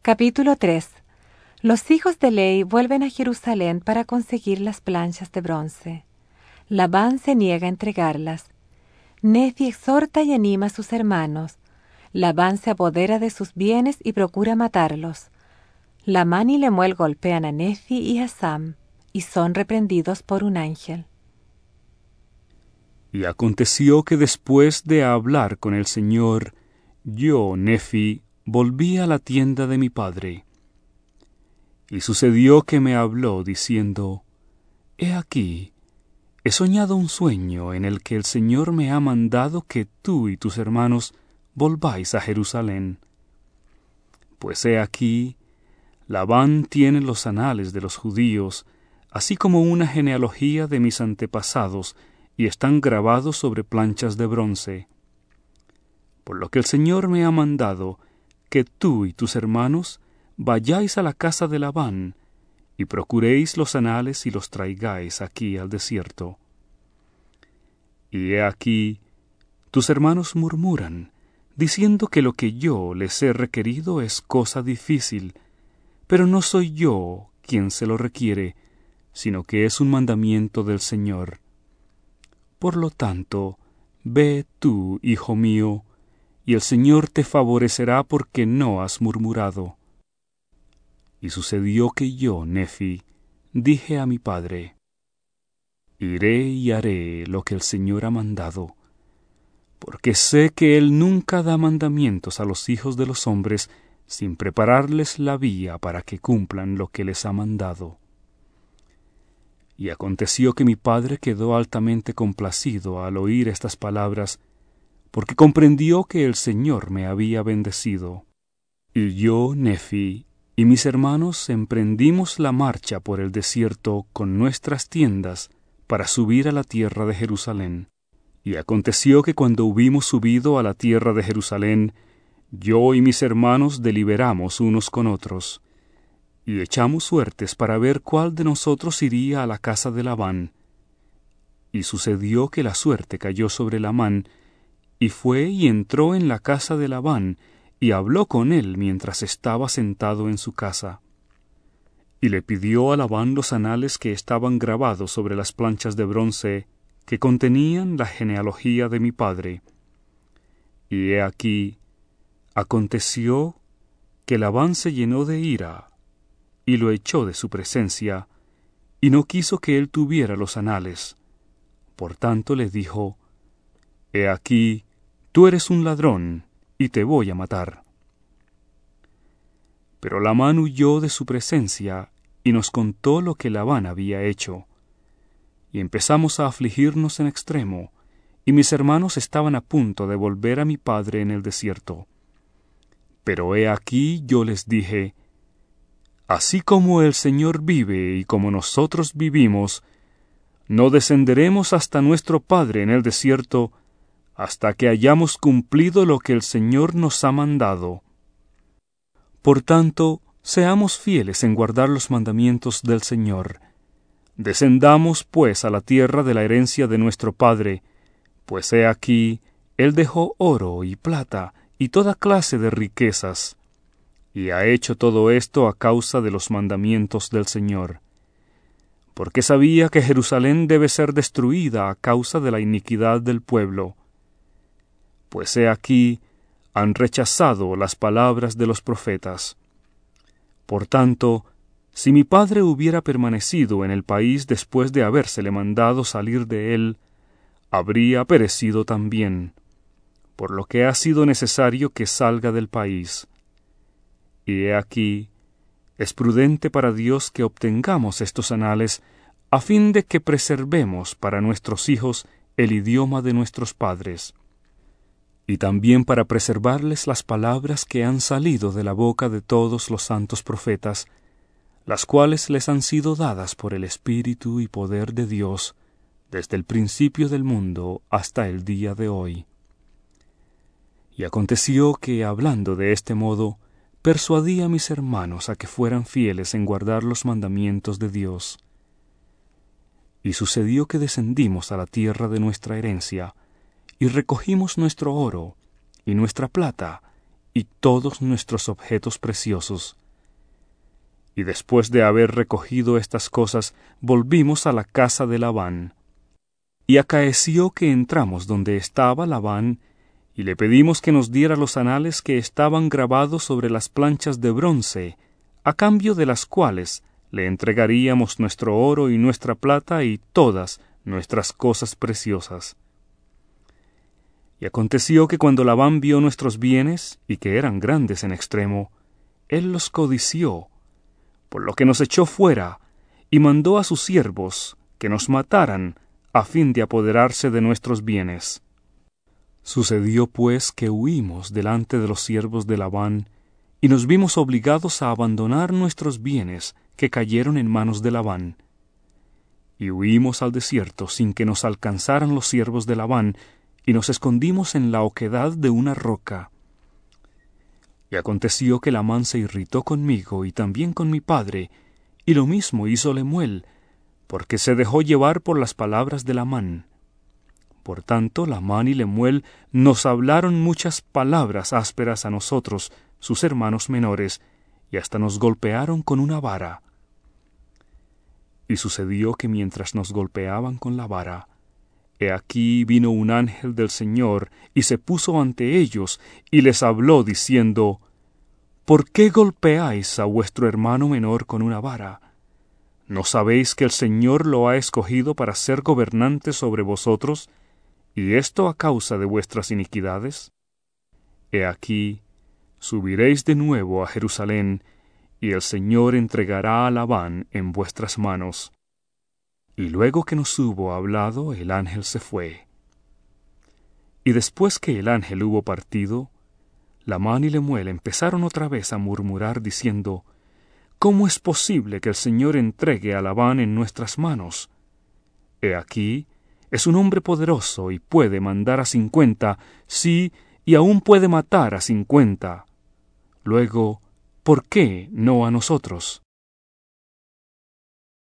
Capítulo 3. Los hijos de Ley vuelven a Jerusalén para conseguir las planchas de bronce. Labán se niega a entregarlas. Nefi exhorta y anima a sus hermanos. Labán se apodera de sus bienes y procura matarlos. Lamán y Lemuel golpean a Nefi y a Sam, y son reprendidos por un ángel. Y aconteció que después de hablar con el Señor, yo, Nefi, volví a la tienda de mi padre. Y sucedió que me habló diciendo: He aquí, he soñado un sueño en el que el Señor me ha mandado que tú y tus hermanos volváis a Jerusalén. Pues he aquí, Labán tiene los anales de los judíos, así como una genealogía de mis antepasados, y están grabados sobre planchas de bronce. Por lo que el Señor me ha mandado que tú y tus hermanos vayáis a la casa de Labán, y procuréis los anales y los traigáis aquí al desierto. Y he aquí, tus hermanos murmuran, diciendo que lo que yo les he requerido es cosa difícil, pero no soy yo quien se lo requiere, sino que es un mandamiento del Señor. Por lo tanto, ve tú, hijo mío, y el Señor te favorecerá porque no has murmurado. Y sucedió que yo, Nefi, dije a mi padre: Iré y haré lo que el Señor ha mandado, porque sé que Él nunca da mandamientos a los hijos de los hombres sin prepararles la vía para que cumplan lo que les ha mandado. Y aconteció que mi padre quedó altamente complacido al oír estas palabras, porque comprendió que el Señor me había bendecido. Y yo, Nefi, y mis hermanos emprendimos la marcha por el desierto con nuestras tiendas para subir a la tierra de Jerusalén. Y aconteció que cuando hubimos subido a la tierra de Jerusalén, yo y mis hermanos deliberamos unos con otros, y echamos suertes para ver cuál de nosotros iría a la casa de Labán. Y sucedió que la suerte cayó sobre Labán, y fue y entró en la casa de Labán, y habló con él mientras estaba sentado en su casa. Y le pidió a Labán los anales que estaban grabados sobre las planchas de bronce, que contenían la genealogía de mi padre. Y he aquí, aconteció que Labán se llenó de ira, y lo echó de su presencia, y no quiso que él tuviera los anales. Por tanto le dijo: He aquí, tú eres un ladrón, y te voy a matar. Pero Labán huyó de su presencia, y nos contó lo que Labán había hecho. Y empezamos a afligirnos en extremo, y mis hermanos estaban a punto de volver a mi padre en el desierto. Pero he aquí yo les dije: Así como el Señor vive y como nosotros vivimos, no descenderemos hasta nuestro padre en el desierto, hasta que hayamos cumplido lo que el Señor nos ha mandado. Por tanto, seamos fieles en guardar los mandamientos del Señor. Descendamos, pues, a la tierra de la herencia de nuestro padre, pues he aquí, él dejó oro y plata y toda clase de riquezas, y ha hecho todo esto a causa de los mandamientos del Señor, porque sabía que Jerusalén debe ser destruida a causa de la iniquidad del pueblo. Pues he aquí, han rechazado las palabras de los profetas. Por tanto, si mi padre hubiera permanecido en el país después de habérsele mandado salir de él, habría perecido también, por lo que ha sido necesario que salga del país. Y he aquí, es prudente para Dios que obtengamos estos anales, a fin de que preservemos para nuestros hijos el idioma de nuestros padres, y también para preservarles las palabras que han salido de la boca de todos los santos profetas, las cuales les han sido dadas por el Espíritu y poder de Dios, desde el principio del mundo hasta el día de hoy. Y aconteció que, hablando de este modo, persuadí a mis hermanos a que fueran fieles en guardar los mandamientos de Dios. Y sucedió que descendimos a la tierra de nuestra herencia, y recogimos nuestro oro, y nuestra plata, y todos nuestros objetos preciosos. Y después de haber recogido estas cosas, volvimos a la casa de Labán. Y acaeció que entramos donde estaba Labán, y le pedimos que nos diera los anales que estaban grabados sobre las planchas de bronce, a cambio de las cuales le entregaríamos nuestro oro y nuestra plata y todas nuestras cosas preciosas. Y aconteció que cuando Labán vio nuestros bienes, y que eran grandes en extremo, él los codició, por lo que nos echó fuera, y mandó a sus siervos que nos mataran, a fin de apoderarse de nuestros bienes. Sucedió pues que huimos delante de los siervos de Labán, y nos vimos obligados a abandonar nuestros bienes que cayeron en manos de Labán. Y huimos al desierto sin que nos alcanzaran los siervos de Labán, y nos escondimos en la oquedad de una roca. Y aconteció que Labán se irritó conmigo y también con mi padre, y lo mismo hizo Lemuel, porque se dejó llevar por las palabras de Labán. Por tanto, Labán y Lemuel nos hablaron muchas palabras ásperas a nosotros, sus hermanos menores, y hasta nos golpearon con una vara. Y sucedió que mientras nos golpeaban con la vara, he aquí vino un ángel del Señor, y se puso ante ellos, y les habló, diciendo: ¿Por qué golpeáis a vuestro hermano menor con una vara? ¿No sabéis que el Señor lo ha escogido para ser gobernante sobre vosotros, y esto a causa de vuestras iniquidades? He aquí, subiréis de nuevo a Jerusalén, y el Señor entregará a Labán en vuestras manos. Y luego que nos hubo hablado, el ángel se fue. Y después que el ángel hubo partido, Labán y Lemuel empezaron otra vez a murmurar, diciendo: ¿Cómo es posible que el Señor entregue a Labán en nuestras manos? He aquí, es un hombre poderoso y puede mandar a 50, sí, y aún puede matar a 50. Luego, ¿por qué no a nosotros?